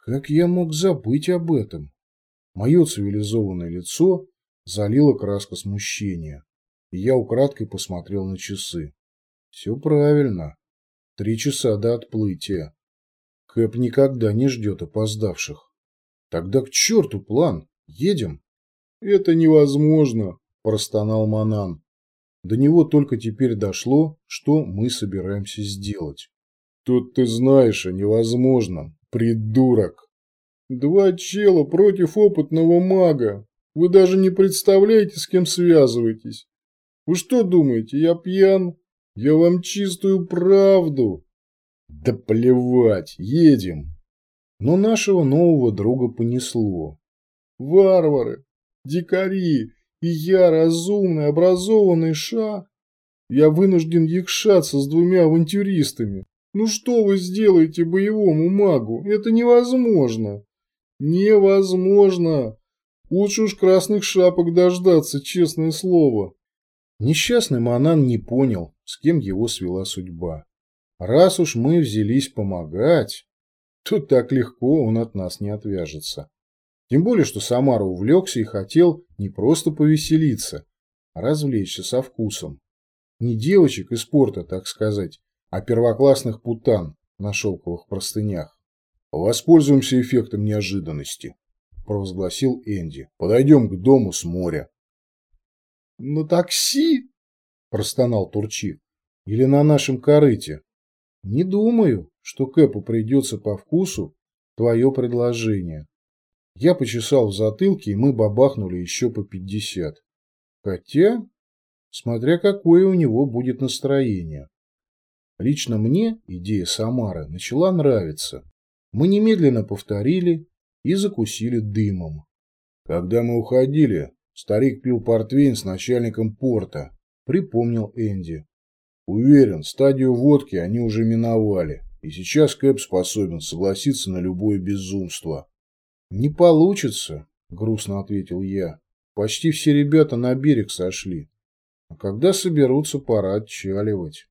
Как я мог забыть об этом? Мое цивилизованное лицо залило краска смущения, и я украдкой посмотрел на часы. Все правильно. 3 часа до отплытия. Кэп никогда не ждет опоздавших. Тогда к черту план. Едем? Это невозможно, простонал Манан. До него только теперь дошло, что мы собираемся сделать. Тут ты знаешь о невозможном, придурок. 2 чела против опытного мага. Вы даже не представляете, с кем связываетесь. Вы что думаете, я пьян? Я вам чистую правду. Да плевать, едем. Но нашего нового друга понесло. Варвары, дикари, и я, разумный, образованный ша. Я вынужден якшаться с 2 авантюристами. Ну что вы сделаете боевому магу? Это невозможно. Невозможно. Лучше уж красных шапок дождаться, честное слово. Несчастный Манан не понял, с кем его свела судьба. Раз уж мы взялись помогать, то так легко он от нас не отвяжется. Тем более, что Самара увлекся и хотел не просто повеселиться, а развлечься со вкусом. Не девочек из спорта, так сказать, а первоклассных путан на шелковых простынях. «Воспользуемся эффектом неожиданности», – провозгласил Энди. «Подойдем к дому с моря». «На такси?» – простонал Турчи. «Или на нашем корыте?» «Не думаю, что Кэпу придется по вкусу твое предложение». Я почесал в затылке, и мы бабахнули еще по 50. Хотя, смотря какое у него будет настроение. Лично мне идея Самары начала нравиться. Мы немедленно повторили и закусили дымом. Когда мы уходили, старик пил портвейн с начальником порта, припомнил Энди. Уверен, стадию водки они уже миновали, и сейчас Кэп способен согласиться на любое безумство. «Не получится», — грустно ответил я. «Почти все ребята на берег сошли. А когда соберутся, пора отчаливать».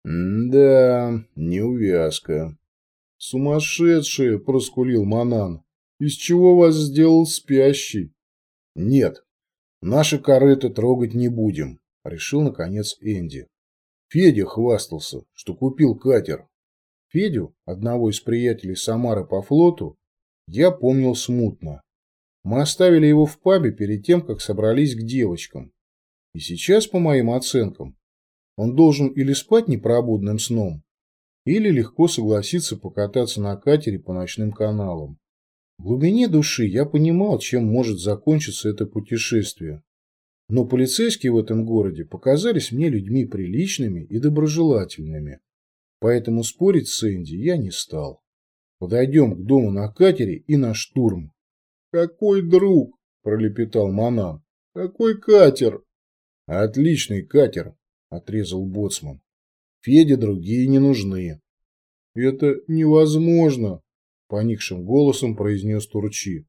«Да, неувязка». «Сумасшедшие!» — проскулил Манан. «Из чего вас сделал спящий?» «Нет, наши корыто трогать не будем», — решил наконец Энди. Федя хвастался, что купил катер. Федю, одного из приятелей Самары по флоту, я помнил смутно. Мы оставили его в пабе перед тем, как собрались к девочкам. И сейчас, по моим оценкам, он должен или спать непробудным сном, или легко согласиться покататься на катере по ночным каналам. В глубине души я понимал, чем может закончиться это путешествие. Но полицейские в этом городе показались мне людьми приличными и доброжелательными. Поэтому спорить с Энди я не стал. Подойдем к дому на катере и на штурм. «Какой друг?» – пролепетал Манан. «Какой катер?» «Отличный катер», – отрезал боцман. «Феде другие не нужны». «Это невозможно», – поникшим голосом произнес Турчи.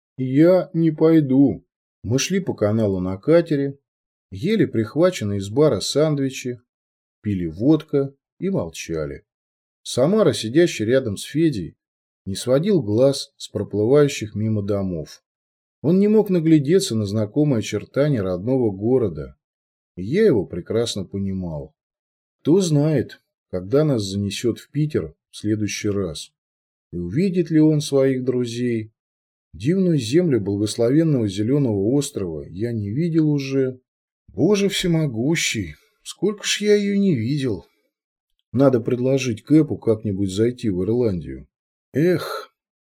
«Я не пойду». Мы шли по каналу на катере, ели прихваченные из бара сэндвичи, пили водка и молчали. Самара, сидящий рядом с Федей, не сводил глаз с проплывающих мимо домов. Он не мог наглядеться на знакомые очертания родного города, и я его прекрасно понимал. Кто знает, когда нас занесет в Питер в следующий раз, и увидит ли он своих друзей. Дивную землю благословенного Зеленого острова я не видел уже. Боже всемогущий, сколько ж я ее не видел. Надо предложить Кэпу как-нибудь зайти в Ирландию. Эх,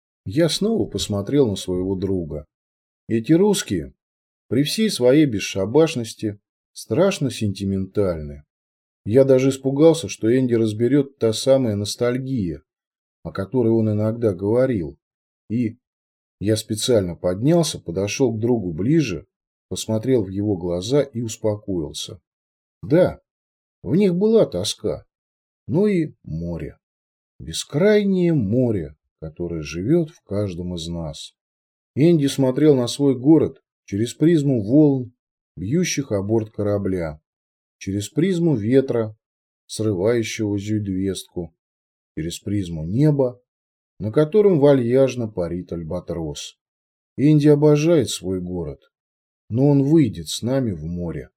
я снова посмотрел на своего друга. Эти русские, при всей своей бесшабашности, страшно сентиментальны. Я даже испугался, что Энди разберет та самая ностальгия, о которой он иногда говорил. И я специально поднялся, подошел к другу ближе, посмотрел в его глаза и успокоился. Да, в них была тоска, но и море. Бескрайнее море, которое живет в каждом из нас. Энди смотрел на свой город через призму волн, бьющих о борт корабля, через призму ветра, срывающего зюдвестку, через призму неба, на котором вальяжно парит альбатрос. Энди обожает свой город, но он выйдет с нами в море.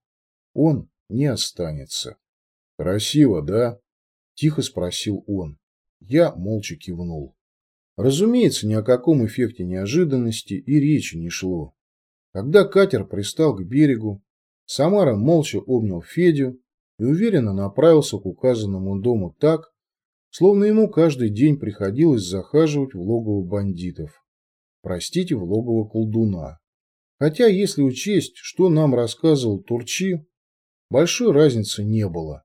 Он не останется. «Красиво, да?» – тихо спросил он. Я молча кивнул. Разумеется, ни о каком эффекте неожиданности и речи не шло. Когда катер пристал к берегу, Самара молча обнял Федю и уверенно направился к указанному дому так, словно ему каждый день приходилось захаживать в логово бандитов. Простите, в логово колдуна. Хотя, если учесть, что нам рассказывал Турчи, большой разницы не было.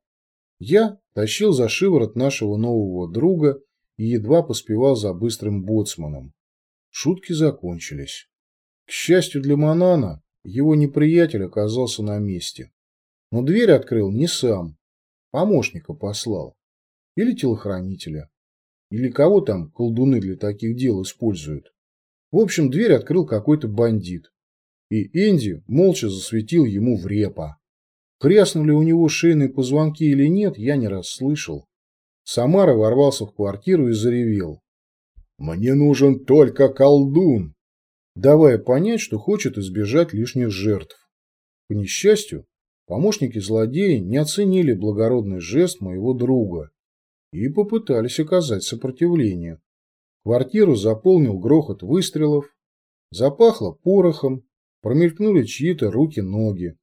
Я тащил за шиворот нашего нового друга и едва поспевал за быстрым боцманом. Шутки закончились. К счастью для Манана, его неприятель оказался на месте. Но дверь открыл не сам, помощника послал. Или телохранителя. Или кого там колдуны для таких дел используют. В общем, дверь открыл какой-то бандит. И Энди молча засветил ему в репа. Хряснули у него шейные позвонки или нет, я не расслышал. Самара ворвался в квартиру и заревел. «Мне нужен только колдун!» давая понять, что хочет избежать лишних жертв. К несчастью, помощники злодея не оценили благородный жест моего друга и попытались оказать сопротивление. Квартиру заполнил грохот выстрелов, запахло порохом, промелькнули чьи-то руки-ноги.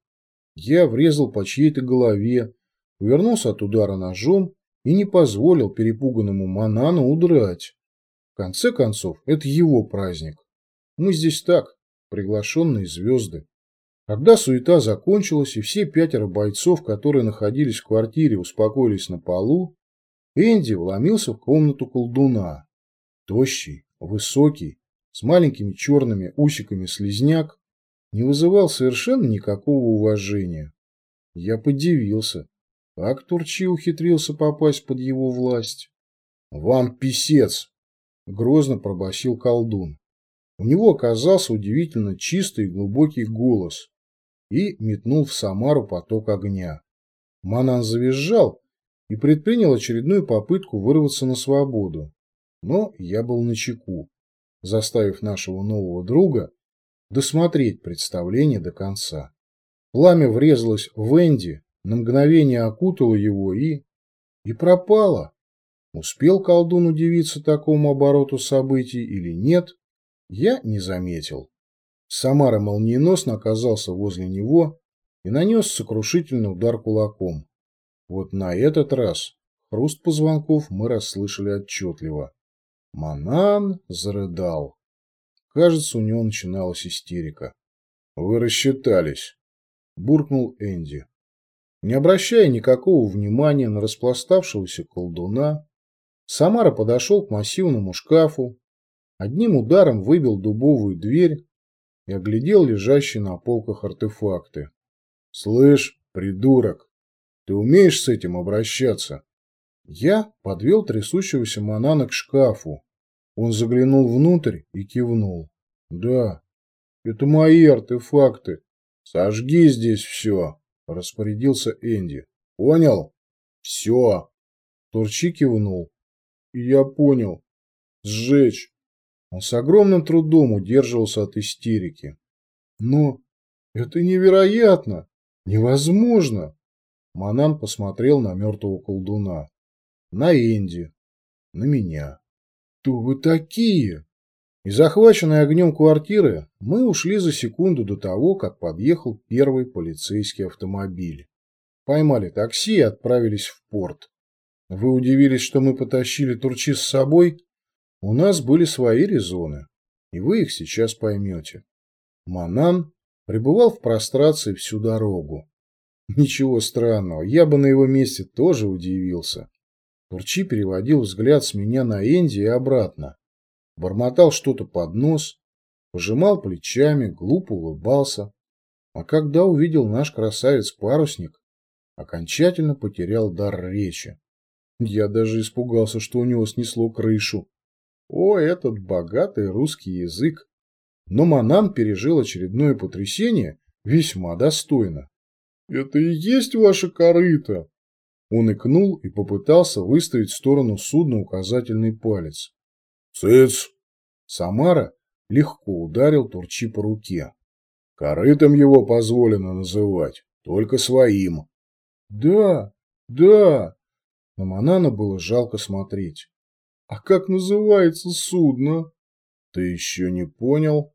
Я врезал по чьей-то голове, увернулся от удара ножом и не позволил перепуганному Манану удрать. В конце концов, это его праздник. Мы здесь так, приглашенные звезды. Когда суета закончилась и все 5 бойцов, которые находились в квартире, успокоились на полу, Энди вломился в комнату колдуна. Тощий, высокий, с маленькими черными усиками слизняк, не вызывал совершенно никакого уважения. Я подивился, как Турчи ухитрился попасть под его власть. «Вам писец!» – грозно пробасил колдун. У него оказался удивительно чистый и глубокий голос и метнул в Самару поток огня. Манан завизжал и предпринял очередную попытку вырваться на свободу. Но я был начеку, заставив нашего нового друга досмотреть представление до конца. Пламя врезалось в Энди, на мгновение окутало его и пропало. Успел колдун удивиться такому обороту событий или нет, я не заметил. Самара молниеносно оказался возле него и нанес сокрушительный удар кулаком. Вот на этот раз хруст позвонков мы расслышали отчетливо. Манан зарыдал. Кажется, у него начиналась истерика. «Вы рассчитались», – буркнул Энди. Не обращая никакого внимания на распластавшегося колдуна, Самара подошел к массивному шкафу, одним ударом выбил дубовую дверь и оглядел лежащие на полках артефакты. «Слышь, придурок, ты умеешь с этим обращаться?» Я подвел трясущегося Манана к шкафу. Он заглянул внутрь и кивнул. «Да, это мои артефакты. Сожги здесь все», – распорядился Энди. «Понял?» «Все». Турчи кивнул. «Я понял. Сжечь». Он с огромным трудом удерживался от истерики. «Но это невероятно! Невозможно!» Манан посмотрел на мертвого колдуна. На Энди. На меня. «Кто вы такие?» Из захваченной огнем квартиры мы ушли за секунду до того, как подъехал первый полицейский автомобиль. Поймали такси и отправились в порт. Вы удивились, что мы потащили Турчи с собой? У нас были свои резоны, и вы их сейчас поймете. Манан пребывал в прострации всю дорогу. Ничего странного, я бы на его месте тоже удивился. Турчи переводил взгляд с меня на Энди и обратно. Бормотал что-то под нос, пожимал плечами, глупо улыбался. А когда увидел наш красавец-парусник, окончательно потерял дар речи. Я даже испугался, что у него снесло крышу. О, этот богатый русский язык! Но Манан пережил очередное потрясение весьма достойно. «Это и есть ваше корыто?» Он икнул и попытался выставить в сторону судна указательный палец. Цыц! Самара легко ударил Турчи по руке. Корытом его позволено называть, только своим. Да, да. На Манана было жалко смотреть. А как называется судно? Ты еще не понял?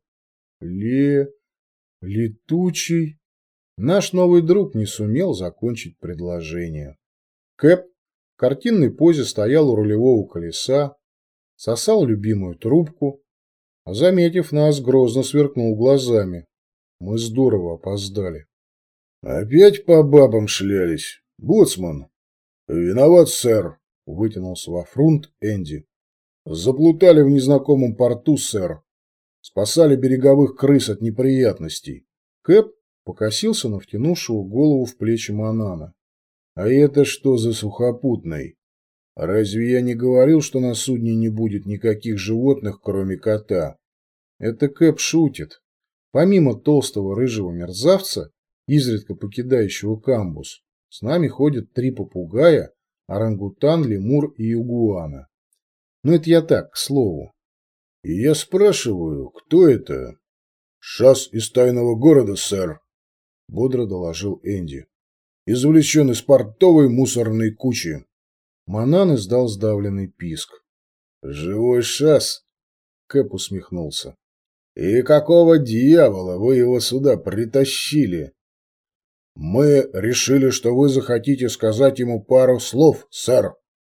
Летучий. Наш новый друг не сумел закончить предложение. Кэп в картинной позе стоял у рулевого колеса, сосал любимую трубку, а, заметив нас, грозно сверкнул глазами. Мы здорово опоздали. Опять по бабам шлялись. Боцман. Виноват, сэр, вытянулся во фрунт Энди. Заплутали в незнакомом порту, сэр. Спасали береговых крыс от неприятностей. Кэп покосился на втянувшего голову в плечи Манана. А это что за сухопутный? Разве я не говорил, что на судне не будет никаких животных, кроме кота? Это Кэп шутит. Помимо толстого рыжего мерзавца, изредка покидающего камбуз, с нами ходят 3 попугая, орангутан, лемур и игуана. Но это я так, к слову. И я спрашиваю, кто это? Шас из тайного города, сэр, бодро доложил Энди. Извлечен из портовой мусорной кучи. Манан издал сдавленный писк. Живой Шас? Кэп усмехнулся. И какого дьявола вы его сюда притащили? Мы решили, что вы захотите сказать ему пару слов, сэр.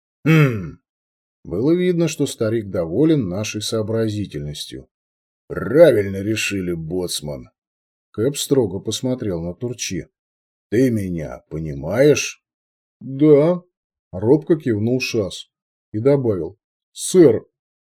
Было видно, что старик доволен нашей сообразительностью. Правильно решили, боцман. Кэп строго посмотрел на Турчи. Ты меня понимаешь? Да. Робко кивнул Шас и добавил. Сэр,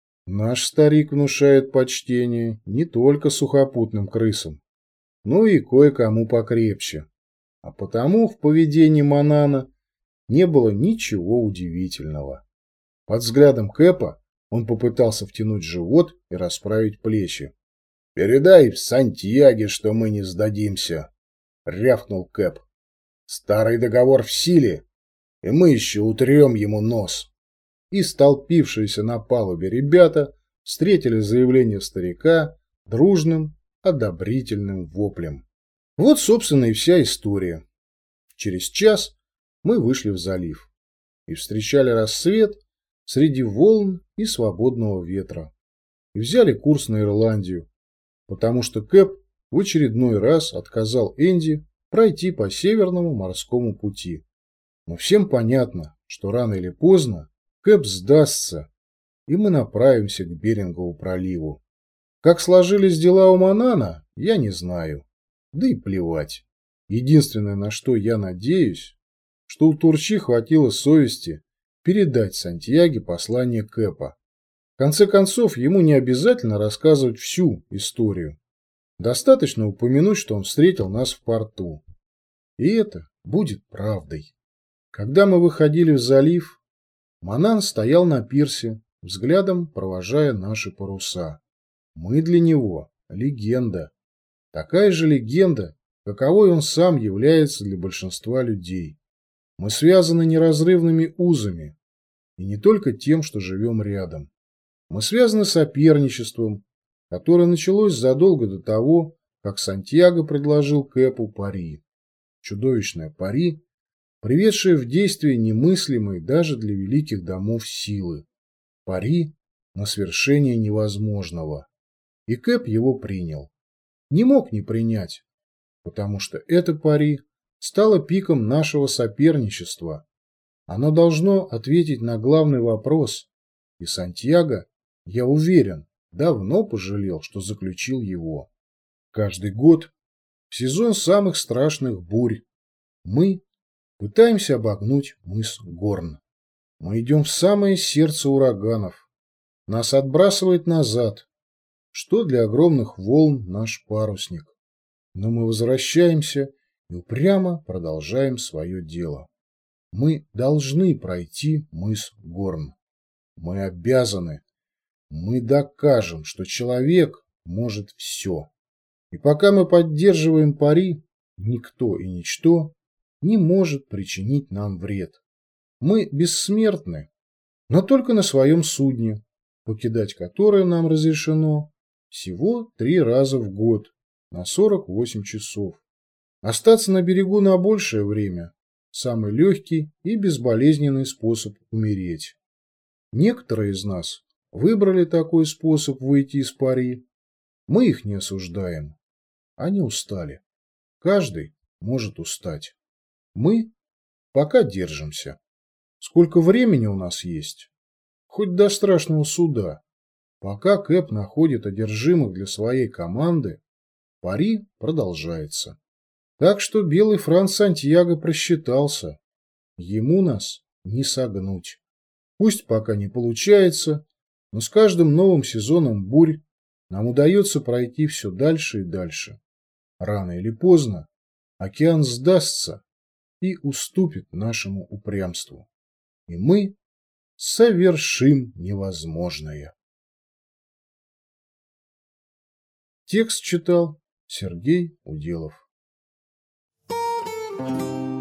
наш старик внушает почтение не только сухопутным крысам, но и кое-кому покрепче. А потому в поведении Манана не было ничего удивительного. Под взглядом Кэпа он попытался втянуть живот и расправить плечи. «Передай Сантьяге, что мы не сдадимся», — рявкнул Кэп. «Старый договор в силе, и мы еще утрем ему нос». И столпившиеся на палубе ребята встретили заявление старика дружным, одобрительным воплем. Вот, собственно, и вся история. Через час мы вышли в залив и встречали рассвет среди волн и свободного ветра. И взяли курс на Ирландию, потому что Кэп в очередной раз отказал Энди пройти по Северному морскому пути. Но всем понятно, что рано или поздно Кэп сдастся, и мы направимся к Берингову проливу. Как сложились дела у Манана, я не знаю. Да и плевать. Единственное, на что я надеюсь, что у Турчи хватило совести передать Сантьяге послание Кэпа. В конце концов, ему не обязательно рассказывать всю историю. Достаточно упомянуть, что он встретил нас в порту. И это будет правдой. Когда мы выходили в залив, Манан стоял на пирсе, взглядом провожая наши паруса. Мы для него легенда. Такая же легенда, каковой он сам является для большинства людей. Мы связаны неразрывными узами, и не только тем, что живем рядом. Мы связаны соперничеством, которое началось задолго до того, как Сантьяго предложил Кэпу пари. Чудовищное пари, приведшее в действие немыслимые даже для великих домов силы. Пари на свершение невозможного. И Кэп его принял. Не мог не принять, потому что это пари стало пиком нашего соперничества. Оно должно ответить на главный вопрос, и Сантьяго, я уверен, давно пожалел, что заключил его. Каждый год, в сезон самых страшных бурь, мы пытаемся обогнуть мыс Горн. Мы идем в самое сердце ураганов. Нас отбрасывает назад, что для огромных волн наш парусник. Но мы возвращаемся и упрямо продолжаем свое дело. Мы должны пройти мыс Горн. Мы обязаны. Мы докажем, что человек может все. И пока мы поддерживаем пари, никто и ничто не может причинить нам вред. Мы бессмертны, но только на своем судне. покидать которое нам разрешено всего 3 раза в год на 48 часов. Остаться на берегу на большее время – самый легкий и безболезненный способ умереть. Некоторые из нас выбрали такой способ выйти из Пари. Мы их не осуждаем. Они устали. Каждый может устать. Мы пока держимся. Сколько времени у нас есть? Хоть до страшного суда. Пока Кэп находит одержимых для своей команды, пари продолжается. Так что белый Франц Сантьяго просчитался. Ему нас не согнуть. Пусть пока не получается, но с каждым новым сезоном бурь нам удается пройти все дальше и дальше. Рано или поздно океан сдастся и уступит нашему упрямству. И мы совершим невозможное. Текст читал Сергей Уделов.